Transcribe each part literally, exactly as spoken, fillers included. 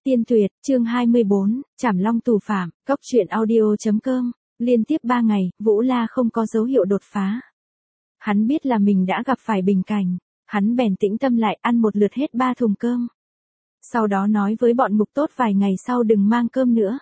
Tiên tuyệt, chương hai mươi bốn, Trảm Long tù phạm, Cốc truyện audio.com, liên tiếp ba ngày, Vũ La không có dấu hiệu đột phá. Hắn biết là mình đã gặp phải bình cảnh, hắn bèn tĩnh tâm lại ăn một lượt hết ba thùng cơm. Sau đó nói với bọn ngục tốt vài ngày sau đừng mang cơm nữa.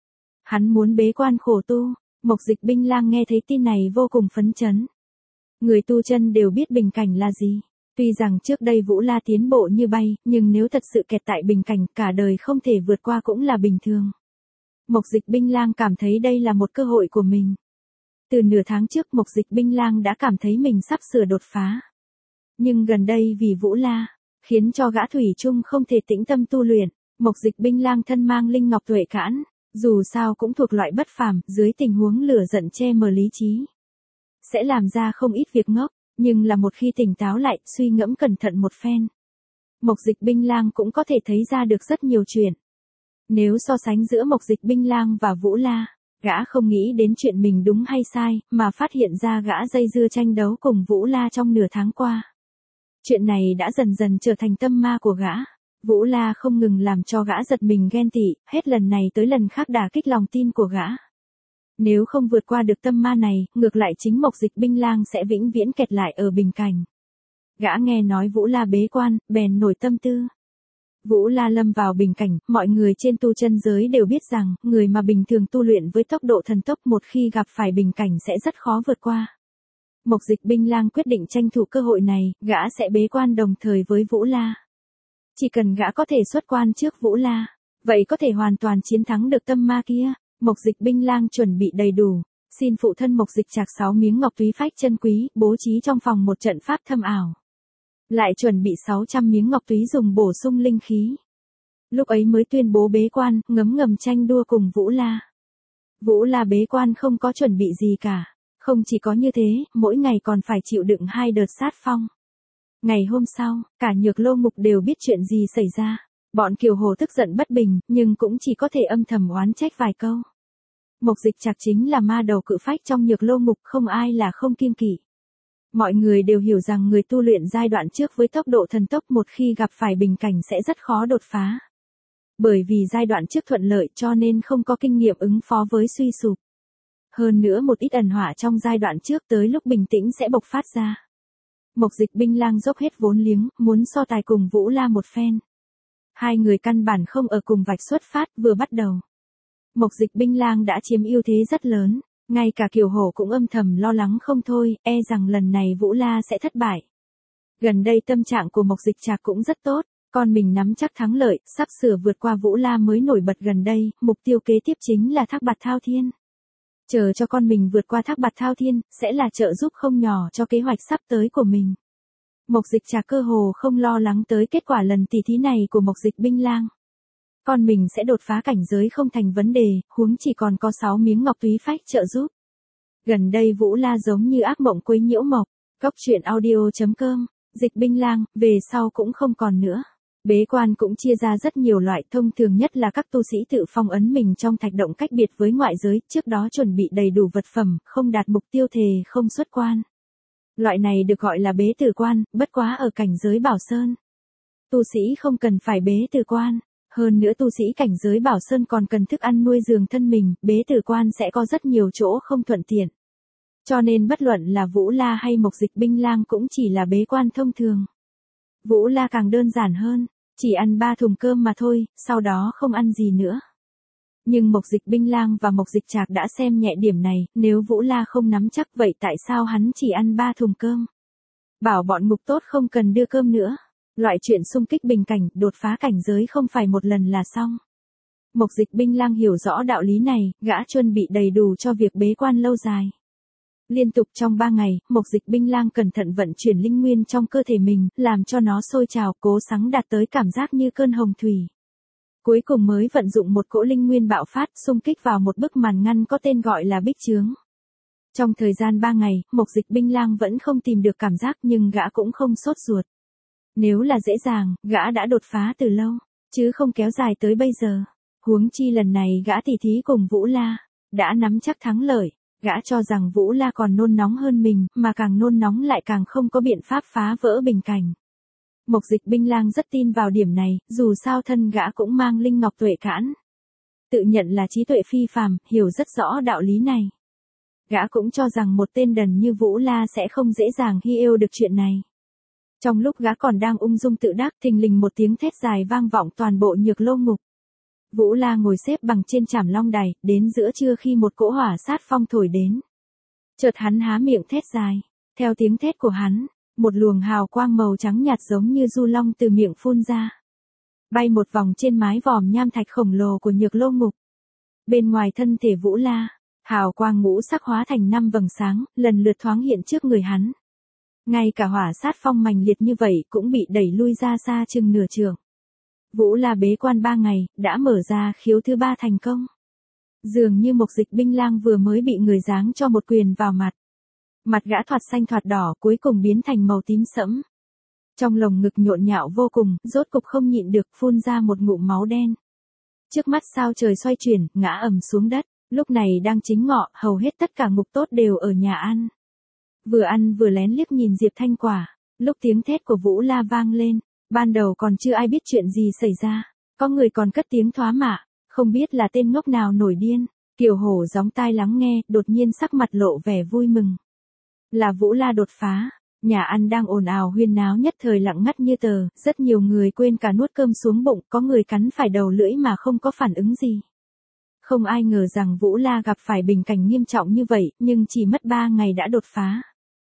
Hắn muốn bế quan khổ tu, Mộc Dịch Binh Lang nghe thấy tin này vô cùng phấn chấn. Người tu chân đều biết bình cảnh là gì. Tuy rằng trước đây Vũ La tiến bộ như bay, nhưng nếu thật sự kẹt tại bình cảnh cả đời không thể vượt qua cũng là bình thường. Mộc Dịch Binh Lang cảm thấy đây là một cơ hội của mình. Từ nửa tháng trước Mộc Dịch Binh Lang đã cảm thấy mình sắp sửa đột phá. Nhưng gần đây vì Vũ La, khiến cho gã thủy chung không thể tĩnh tâm tu luyện, Mộc Dịch Binh Lang thân mang linh ngọc tuệ cãn, dù sao cũng thuộc loại bất phàm, dưới tình huống lửa giận che mờ lý trí. Sẽ làm ra không ít việc ngốc. Nhưng là một khi tỉnh táo lại, suy ngẫm cẩn thận một phen, Mộc Dịch Binh Lang cũng có thể thấy ra được rất nhiều chuyện. Nếu so sánh giữa Mộc Dịch Binh Lang và Vũ La, gã không nghĩ đến chuyện mình đúng hay sai, mà phát hiện ra gã dây dưa tranh đấu cùng Vũ La trong nửa tháng qua. Chuyện này đã dần dần trở thành tâm ma của gã. Vũ La không ngừng làm cho gã giật mình ghen tị, hết lần này tới lần khác đả kích lòng tin của gã. Nếu không vượt qua được tâm ma này, ngược lại chính Mộc Dịch Binh Lang sẽ vĩnh viễn kẹt lại ở bình cảnh. Gã nghe nói Vũ La bế quan, bèn nổi tâm tư. Vũ La lâm vào bình cảnh, mọi người trên tu chân giới đều biết rằng, người mà bình thường tu luyện với tốc độ thần tốc một khi gặp phải bình cảnh sẽ rất khó vượt qua. Mộc Dịch Binh Lang quyết định tranh thủ cơ hội này, gã sẽ bế quan đồng thời với Vũ La. Chỉ cần gã có thể xuất quan trước Vũ La, vậy có thể hoàn toàn chiến thắng được tâm ma kia. Mộc Dịch Binh Lang chuẩn bị đầy đủ, xin phụ thân Mộc Dịch Trạc sáu miếng ngọc túy phách chân quý, bố trí trong phòng một trận pháp thâm ảo. Lại chuẩn bị sáu trăm miếng ngọc túy dùng bổ sung linh khí. Lúc ấy mới tuyên bố bế quan, ngấm ngầm tranh đua cùng Vũ La. Vũ La bế quan không có chuẩn bị gì cả, không chỉ có như thế, mỗi ngày còn phải chịu đựng hai đợt sát phong. Ngày hôm sau, cả Nhược Lô Mục đều biết chuyện gì xảy ra. Bọn Kiều Hồ tức giận bất bình, nhưng cũng chỉ có thể âm thầm oán trách vài câu. Mộc Dịch Trạc chính là ma đầu cự phách trong Nhược Lô Mục, không ai là không kiêng kỵ. Mọi người đều hiểu rằng người tu luyện giai đoạn trước với tốc độ thần tốc một khi gặp phải bình cảnh sẽ rất khó đột phá. Bởi vì giai đoạn trước thuận lợi cho nên không có kinh nghiệm ứng phó với suy sụp. Hơn nữa một ít ẩn họa trong giai đoạn trước tới lúc bình tĩnh sẽ bộc phát ra. Mộc Dịch Binh Lang dốc hết vốn liếng, muốn so tài cùng Vũ La một phen. Hai người căn bản không ở cùng vạch xuất phát, vừa bắt đầu. Mộc Dịch Binh Lang đã chiếm ưu thế rất lớn, ngay cả Kiều Hổ cũng âm thầm lo lắng không thôi, e rằng lần này Vũ La sẽ thất bại. Gần đây tâm trạng của Mộc Dịch Trạc cũng rất tốt, con mình nắm chắc thắng lợi, sắp sửa vượt qua Vũ La mới nổi bật gần đây, mục tiêu kế tiếp chính là Thác Bạt Thao Thiên. Chờ cho con mình vượt qua Thác Bạt Thao Thiên, sẽ là trợ giúp không nhỏ cho kế hoạch sắp tới của mình. Mộc Dịch Trạc cơ hồ không lo lắng tới kết quả lần tỷ thí này của Mộc Dịch Binh Lang. Con mình sẽ đột phá cảnh giới không thành vấn đề, huống chỉ còn có sáu miếng ngọc túy phách trợ giúp. Gần đây Vũ La giống như ác mộng quấy nhiễu Mộc. Cốc truyện audio.com, Dịch Binh Lang, về sau cũng không còn nữa. Bế quan cũng chia ra rất nhiều loại, thông thường nhất là các tu sĩ tự phong ấn mình trong thạch động cách biệt với ngoại giới, trước đó chuẩn bị đầy đủ vật phẩm, không đạt mục tiêu thề không xuất quan. Loại này được gọi là bế tử quan, bất quá ở cảnh giới Bảo Sơn. Tu sĩ không cần phải bế tử quan, hơn nữa tu sĩ cảnh giới Bảo Sơn còn cần thức ăn nuôi giường thân mình, bế tử quan sẽ có rất nhiều chỗ không thuận tiện. Cho nên bất luận là Vũ La hay Mộc Dịch Binh Lang cũng chỉ là bế quan thông thường. Vũ La càng đơn giản hơn, chỉ ăn ba thùng cơm mà thôi, sau đó không ăn gì nữa. Nhưng Mộc Dịch Binh Lang và Mộc Dịch Trạc đã xem nhẹ điểm này, nếu Vũ La không nắm chắc vậy tại sao hắn chỉ ăn ba thùng cơm? Bảo bọn ngục tốt không cần đưa cơm nữa. Loại chuyện xung kích bình cảnh, đột phá cảnh giới không phải một lần là xong. Mộc Dịch Binh Lang hiểu rõ đạo lý này, gã chuẩn bị đầy đủ cho việc bế quan lâu dài. Liên tục trong ba ngày, Mộc Dịch Binh Lang cẩn thận vận chuyển linh nguyên trong cơ thể mình, làm cho nó sôi trào, cố gắng đạt tới cảm giác như cơn hồng thủy. Cuối cùng mới vận dụng một cỗ linh nguyên bạo phát, xung kích vào một bức màn ngăn có tên gọi là bích chướng. Trong thời gian ba ngày, Mộc Dịch Binh Lang vẫn không tìm được cảm giác nhưng gã cũng không sốt ruột. Nếu là dễ dàng, gã đã đột phá từ lâu, chứ không kéo dài tới bây giờ. Huống chi lần này gã tỉ thí cùng Vũ La, đã nắm chắc thắng lợi. Gã cho rằng Vũ La còn nôn nóng hơn mình, mà càng nôn nóng lại càng không có biện pháp phá vỡ bình cảnh. Mộc Dịch Binh Lang rất tin vào điểm này, dù sao thân gã cũng mang linh ngọc tuệ cãn. Tự nhận là trí tuệ phi phàm, hiểu rất rõ đạo lý này. Gã cũng cho rằng một tên đần như Vũ La sẽ không dễ dàng hy yêu được chuyện này. Trong lúc gã còn đang ung dung tự đắc, thình lình một tiếng thét dài vang vọng toàn bộ Nhược Lô Ngục. Vũ La ngồi xếp bằng trên Trảm Long đài, đến giữa trưa khi một cỗ hỏa sát phong thổi đến. Chợt hắn há miệng thét dài, theo tiếng thét của hắn, một luồng hào quang màu trắng nhạt giống như du long từ miệng phun ra. Bay một vòng trên mái vòm nham thạch khổng lồ của Nhược Lô Ngục. Bên ngoài thân thể Vũ La, hào quang ngũ sắc hóa thành năm vầng sáng, lần lượt thoáng hiện trước người hắn. Ngay cả hỏa sát phong mãnh liệt như vậy cũng bị đẩy lui ra xa chừng nửa trượng. Vũ La bế quan ba ngày, đã mở ra khiếu thứ ba thành công. Dường như Mộc Dịch Binh Lang vừa mới bị người giáng cho một quyền vào mặt. Mặt gã thoạt xanh thoạt đỏ cuối cùng biến thành màu tím sẫm. Trong lồng ngực nhộn nhạo vô cùng, rốt cục không nhịn được phun ra một ngụm máu đen. Trước mắt sao trời xoay chuyển, ngã ầm xuống đất. Lúc này đang chính ngọ, hầu hết tất cả ngục tốt đều ở nhà ăn. Vừa ăn vừa lén liếc nhìn Diệp Thanh Quả. Lúc tiếng thét của Vũ La vang lên, ban đầu còn chưa ai biết chuyện gì xảy ra. Có người còn cất tiếng thoá mạ, không biết là tên ngốc nào nổi điên. Kiều Hổ gióng tai lắng nghe, đột nhiên sắc mặt lộ vẻ vui mừng. Là Vũ La đột phá. Nhà ăn đang ồn ào huyên náo nhất thời lặng ngắt như tờ, rất nhiều người quên cả nuốt cơm xuống bụng, có người cắn phải đầu lưỡi mà không có phản ứng gì. Không ai ngờ rằng Vũ La gặp phải bình cảnh nghiêm trọng như vậy, nhưng chỉ mất ba ngày đã đột phá.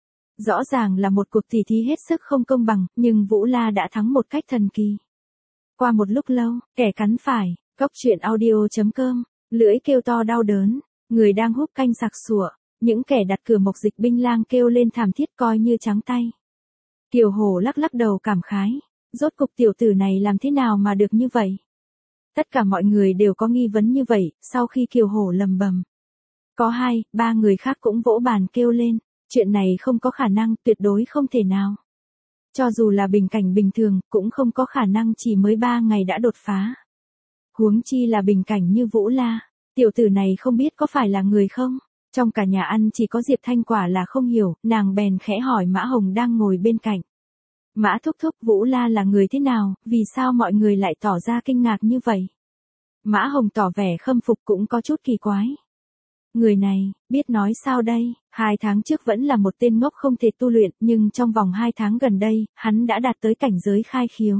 Rõ ràng là một cuộc tỉ thí hết sức không công bằng, nhưng Vũ La đã thắng một cách thần kỳ. Qua một lúc lâu, kẻ cắn phải, cốc truyện audio chấm com, lưỡi kêu to đau đớn, người đang húp canh sặc sụa, những kẻ đặt cửa Mộc Dịch Binh Lang kêu lên thảm thiết coi như trắng tay. Kiều Hổ lắc lắc đầu cảm khái, rốt cục tiểu tử này làm thế nào mà được như vậy? Tất cả mọi người đều có nghi vấn như vậy, sau khi Kiều Hổ lầm bầm. Có hai, ba người khác cũng vỗ bàn kêu lên, chuyện này không có khả năng, tuyệt đối không thể nào. Cho dù là bình cảnh bình thường, cũng không có khả năng chỉ mới ba ngày đã đột phá. Huống chi là bình cảnh như Vũ La, tiểu tử này không biết có phải là người không? Trong cả nhà ăn chỉ có Diệp Thanh Quả là không hiểu, nàng bèn khẽ hỏi Mã Hồng đang ngồi bên cạnh. Mã thúc thúc, Vũ La là người thế nào, vì sao mọi người lại tỏ ra kinh ngạc như vậy? Mã Hồng tỏ vẻ khâm phục cũng có chút kỳ quái. Người này, biết nói sao đây, hai tháng trước vẫn là một tên ngốc không thể tu luyện, nhưng trong vòng hai tháng gần đây, hắn đã đạt tới cảnh giới khai khiếu.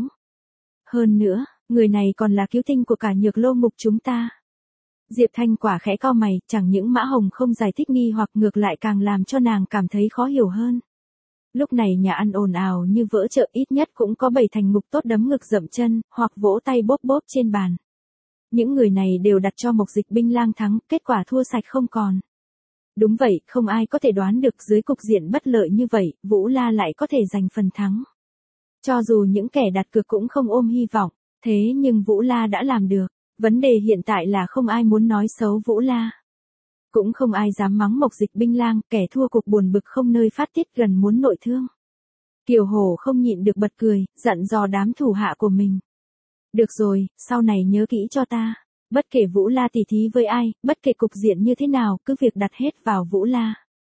Hơn nữa, người này còn là cứu tinh của cả Nhược Lô Ngục chúng ta. Diệp Thanh Quả khẽ cau mày, chẳng những Mã Hồng không giải thích nghi hoặc ngược lại càng làm cho nàng cảm thấy khó hiểu hơn. Lúc này nhà ăn ồn ào như vỡ chợ, ít nhất cũng có bảy thành ngục tốt đấm ngực dậm chân, hoặc vỗ tay bóp bóp trên bàn. Những người này đều đặt cho Mộc Dịch Binh Lang thắng, kết quả thua sạch không còn. Đúng vậy, không ai có thể đoán được dưới cục diện bất lợi như vậy, Vũ La lại có thể giành phần thắng. Cho dù những kẻ đặt cược cũng không ôm hy vọng, thế nhưng Vũ La đã làm được. Vấn đề hiện tại là không ai muốn nói xấu Vũ La. Cũng không ai dám mắng Mộc Dịch Binh Lang, kẻ thua cuộc buồn bực không nơi phát tiết gần muốn nội thương. Kiều Hổ không nhịn được bật cười, dặn dò đám thủ hạ của mình. Được rồi, sau này nhớ kỹ cho ta. Bất kể Vũ La tỉ thí với ai, bất kể cục diện như thế nào, cứ việc đặt hết vào Vũ La.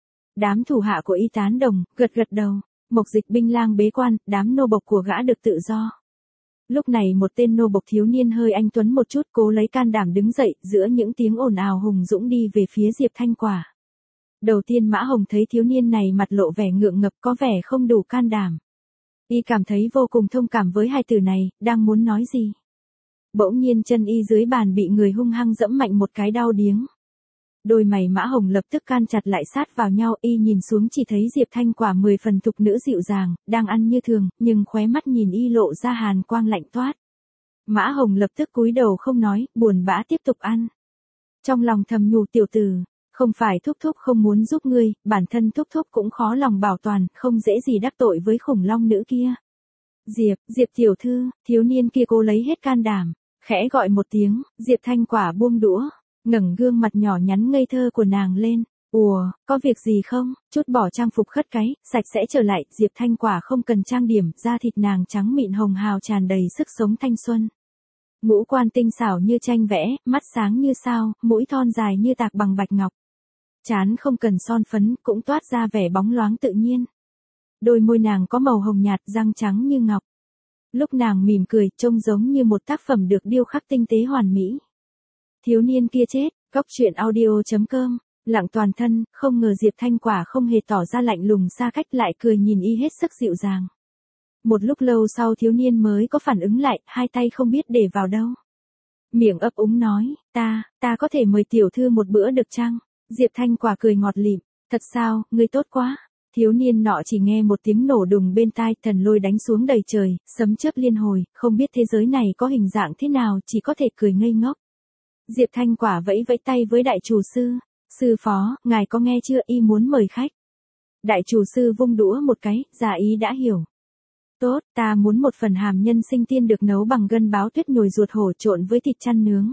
Đám thủ hạ của y tán đồng, gật gật đầu. Mộc Dịch Binh Lang bế quan, đám nô bộc của gã được tự do. Lúc này một tên nô bộc thiếu niên hơi anh tuấn một chút cố lấy can đảm đứng dậy giữa những tiếng ồn ào hùng dũng đi về phía Diệp Thanh Quả. Đầu tiên Mã Hồng thấy thiếu niên này mặt lộ vẻ ngượng ngập có vẻ không đủ can đảm. Y cảm thấy vô cùng thông cảm với hai từ này, đang muốn nói gì. Bỗng nhiên chân y dưới bàn bị người hung hăng dẫm mạnh một cái đau điếng. Đôi mày Mã Hồng lập tức can chặt lại sát vào nhau, y nhìn xuống chỉ thấy Diệp Thanh Quả mười phần thục nữ dịu dàng, đang ăn như thường, nhưng khóe mắt nhìn y lộ ra hàn quang lạnh toát. Mã Hồng lập tức cúi đầu không nói, buồn bã tiếp tục ăn. Trong lòng thầm nhủ tiểu tử, không phải thúc thúc không muốn giúp ngươi, bản thân thúc thúc cũng khó lòng bảo toàn, không dễ gì đắc tội với khủng long nữ kia. Diệp, Diệp tiểu thư, thiếu niên kia cố lấy hết can đảm, khẽ gọi một tiếng, Diệp Thanh Quả buông đũa. Ngẩng gương mặt nhỏ nhắn ngây thơ của nàng lên, ùa, có việc gì không, chút bỏ trang phục khất cái, sạch sẽ trở lại, Diệp Thanh Quả không cần trang điểm, da thịt nàng trắng mịn hồng hào tràn đầy sức sống thanh xuân. Ngũ quan tinh xảo như tranh vẽ, mắt sáng như sao, mũi thon dài như tạc bằng bạch ngọc. Trán không cần son phấn, cũng toát ra vẻ bóng loáng tự nhiên. Đôi môi nàng có màu hồng nhạt, răng trắng như ngọc. Lúc nàng mỉm cười, trông giống như một tác phẩm được điêu khắc tinh tế hoàn mỹ. Thiếu niên kia chết, góc truyện audio.com, lặng toàn thân, không ngờ Diệp Thanh Quả không hề tỏ ra lạnh lùng xa cách lại cười nhìn y hết sức dịu dàng. Một lúc lâu sau thiếu niên mới có phản ứng lại, hai tay không biết để vào đâu. Miệng ấp úng nói, ta, ta có thể mời tiểu thư một bữa được chăng? Diệp Thanh Quả cười ngọt lịm, thật sao, ngươi tốt quá. Thiếu niên nọ chỉ nghe một tiếng nổ đùng bên tai, thần lôi đánh xuống đầy trời, sấm chớp liên hồi, không biết thế giới này có hình dạng thế nào, chỉ có thể cười ngây ngốc. Diệp Thanh Quả vẫy vẫy tay với đại chủ sư, sư phó, ngài có nghe chưa, y muốn mời khách. Đại chủ sư vung đũa một cái, giả ý đã hiểu. Tốt, ta muốn một phần hàm nhân sinh tiên được nấu bằng gân báo tuyết nhồi ruột hổ trộn với thịt chăn nướng.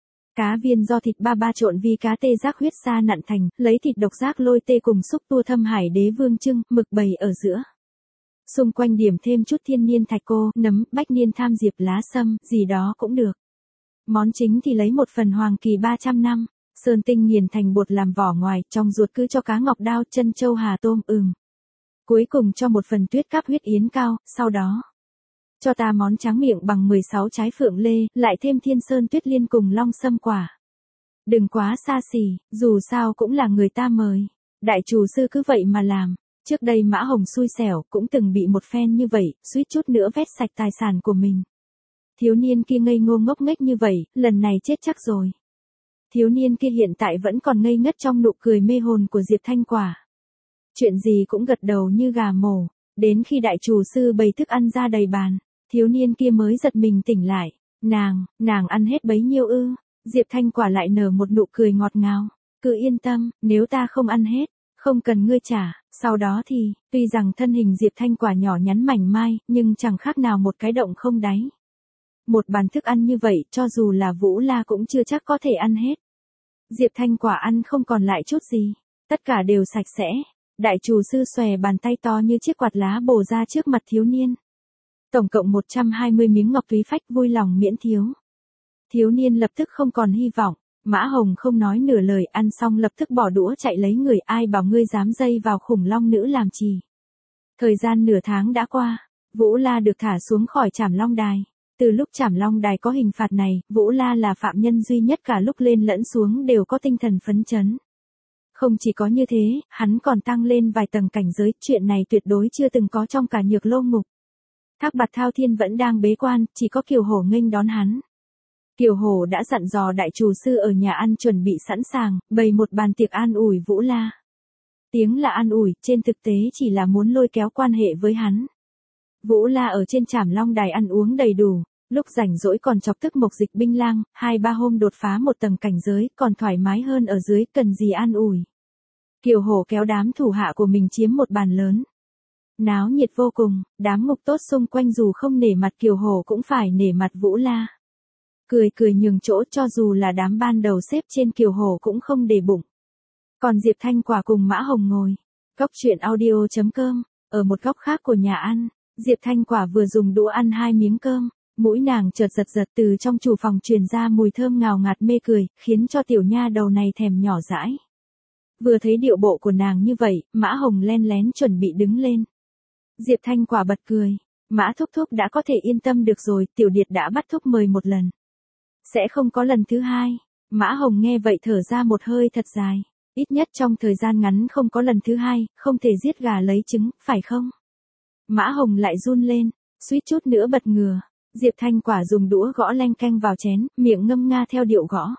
Cá viên do thịt ba ba trộn vi cá tê giác huyết sa nặn thành, lấy thịt độc giác lôi tê cùng xúc tua thâm hải đế vương trưng, mực bầy ở giữa. Xung quanh điểm thêm chút thiên niên thạch cô, nấm, bách niên tham diệp lá sâm, gì đó cũng được. Món chính thì lấy một phần hoàng kỳ ba trăm năm, sơn tinh nghiền thành bột làm vỏ ngoài, trong ruột cứ cho cá ngọc đao, chân châu hà tôm, ừm. Cuối cùng cho một phần tuyết cáp huyết yến cao, sau đó cho ta món tráng miệng bằng mười sáu trái phượng lê, lại thêm thiên sơn tuyết liên cùng long sâm quả. Đừng quá xa xỉ, dù sao cũng là người ta mời. Đại chủ sư cứ vậy mà làm. Trước đây Mã Hồng xui xẻo, cũng từng bị một phen như vậy, suýt chút nữa vét sạch tài sản của mình. Thiếu niên kia ngây ngô ngốc nghếch như vậy, lần này chết chắc rồi. Thiếu niên kia hiện tại vẫn còn ngây ngất trong nụ cười mê hồn của Diệp Thanh Quả. Chuyện gì cũng gật đầu như gà mổ, đến khi đại chủ sư bày thức ăn ra đầy bàn, thiếu niên kia mới giật mình tỉnh lại. Nàng, nàng ăn hết bấy nhiêu ư? Diệp Thanh Quả lại nở một nụ cười ngọt ngào. Cứ yên tâm, nếu ta không ăn hết, không cần ngươi trả. Sau đó thì, tuy rằng thân hình Diệp Thanh Quả nhỏ nhắn mảnh mai, nhưng chẳng khác nào một cái động không đáy. Một bàn thức ăn như vậy, cho dù là Vũ La cũng chưa chắc có thể ăn hết. Diệp Thanh Quả ăn không còn lại chút gì, tất cả đều sạch sẽ. Đại chủ sư xòe bàn tay to như chiếc quạt lá bổ ra trước mặt thiếu niên. Tổng cộng một trăm hai mươi miếng ngọc túy phách, vui lòng miễn thiếu. Thiếu niên lập tức không còn hy vọng, Mã Hồng không nói nửa lời, ăn xong lập tức bỏ đũa chạy lấy người, ai bảo ngươi dám dây vào khủng long nữ làm trì. Thời gian nửa tháng đã qua, Vũ La được thả xuống khỏi Trảm Long Đài. Từ lúc Trảm Long Đài có hình phạt này, Vũ La là phạm nhân duy nhất cả lúc lên lẫn xuống đều có tinh thần phấn chấn. Không chỉ có như thế, hắn còn tăng lên vài tầng cảnh giới, chuyện này tuyệt đối chưa từng có trong cả Nhược Lô Ngục. Thác Bạt Thao Thiên vẫn đang bế quan, chỉ có Kiều Hổ nghênh đón hắn. Kiều Hổ đã dặn dò đại chủ sư ở nhà ăn chuẩn bị sẵn sàng, bày một bàn tiệc an ủi Vũ La. Tiếng là an ủi, trên thực tế chỉ là muốn lôi kéo quan hệ với hắn. Vũ La ở trên Trảm Long Đài ăn uống đầy đủ, lúc rảnh rỗi còn chọc tức Mộc Dịch Binh Lang, hai ba hôm đột phá một tầng cảnh giới, còn thoải mái hơn ở dưới, cần gì an ủi. Kiều Hổ kéo đám thủ hạ của mình chiếm một bàn lớn. Náo nhiệt vô cùng, đám ngục tốt xung quanh dù không nể mặt Kiều Hổ cũng phải nể mặt Vũ La. Cười cười nhường chỗ, cho dù là đám ban đầu xếp trên Kiều Hổ cũng không để bụng. Còn Diệp Thanh Quả cùng Mã Hồng ngồi, góc truyện audio.com, ở một góc khác của nhà ăn, Diệp Thanh Quả vừa dùng đũa ăn hai miếng cơm, mũi nàng chợt giật giật, từ trong chủ phòng truyền ra mùi thơm ngào ngạt mê cười, khiến cho tiểu nha đầu này thèm nhỏ dãi. Vừa thấy điệu bộ của nàng như vậy, Mã Hồng len lén chuẩn bị đứng lên. Diệp Thanh Quả bật cười, Mã thúc thúc đã có thể yên tâm được rồi, tiểu điệt đã bắt thúc mời một lần. Sẽ không có lần thứ hai. Mã Hồng nghe vậy thở ra một hơi thật dài. Ít nhất trong thời gian ngắn không có lần thứ hai, không thể giết gà lấy trứng, phải không? Mã Hồng lại run lên, suýt chút nữa bật ngửa. Diệp Thanh Quả dùng đũa gõ leng keng vào chén, miệng ngâm nga theo điệu gõ.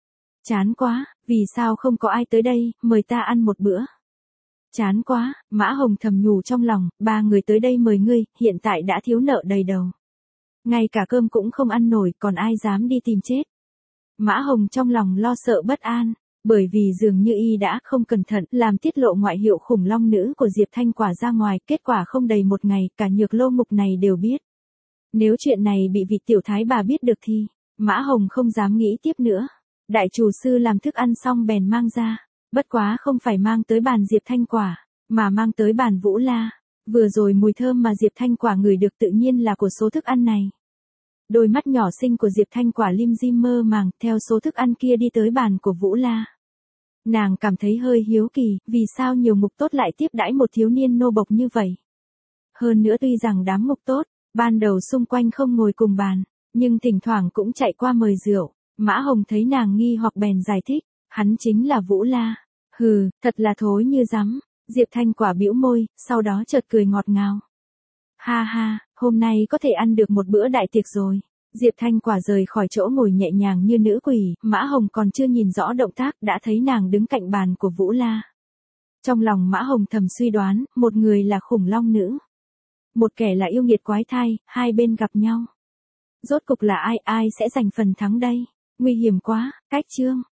Chán quá, vì sao không có ai tới đây, mời ta ăn một bữa. Chán quá, Mã Hồng thầm nhủ trong lòng, ba người tới đây mời ngươi, hiện tại đã thiếu nợ đầy đầu. Ngay cả cơm cũng không ăn nổi, còn ai dám đi tìm chết. Mã Hồng trong lòng lo sợ bất an, bởi vì dường như y đã không cẩn thận làm tiết lộ ngoại hiệu khủng long nữ của Diệp Thanh Quả ra ngoài, kết quả không đầy một ngày, cả Nhược Lô Ngục này đều biết. Nếu chuyện này bị vị tiểu thái bà biết được thì, Mã Hồng không dám nghĩ tiếp nữa. Đại chủ sư làm thức ăn xong bèn mang ra, bất quá không phải mang tới bàn Diệp Thanh Quả, mà mang tới bàn Vũ La. Vừa rồi mùi thơm mà Diệp Thanh Quả ngửi được tự nhiên là của số thức ăn này. Đôi mắt nhỏ xinh của Diệp Thanh Quả lim dim mơ màng, theo số thức ăn kia đi tới bàn của Vũ La. Nàng cảm thấy hơi hiếu kỳ, vì sao nhiều ngục tốt lại tiếp đãi một thiếu niên nô bộc như vậy. Hơn nữa tuy rằng đám ngục tốt, Ban đầu xung quanh không ngồi cùng bàn, nhưng thỉnh thoảng cũng chạy qua mời rượu. Mã Hồng thấy nàng nghi hoặc bèn giải thích, hắn chính là Vũ La. Hừ, thật là thối như rắm. Diệp Thanh Quả bĩu môi, sau đó chợt cười ngọt ngào. Ha ha, hôm nay có thể ăn được một bữa đại tiệc rồi. Diệp Thanh Quả rời khỏi chỗ ngồi nhẹ nhàng như nữ quỷ, Mã Hồng còn chưa nhìn rõ động tác đã thấy nàng đứng cạnh bàn của Vũ La. Trong lòng Mã Hồng thầm suy đoán, một người là khủng long nữ, một kẻ là yêu nghiệt quái thai, hai bên gặp nhau. Rốt cục là ai ai sẽ giành phần thắng đây? Nguy hiểm quá, cách chương.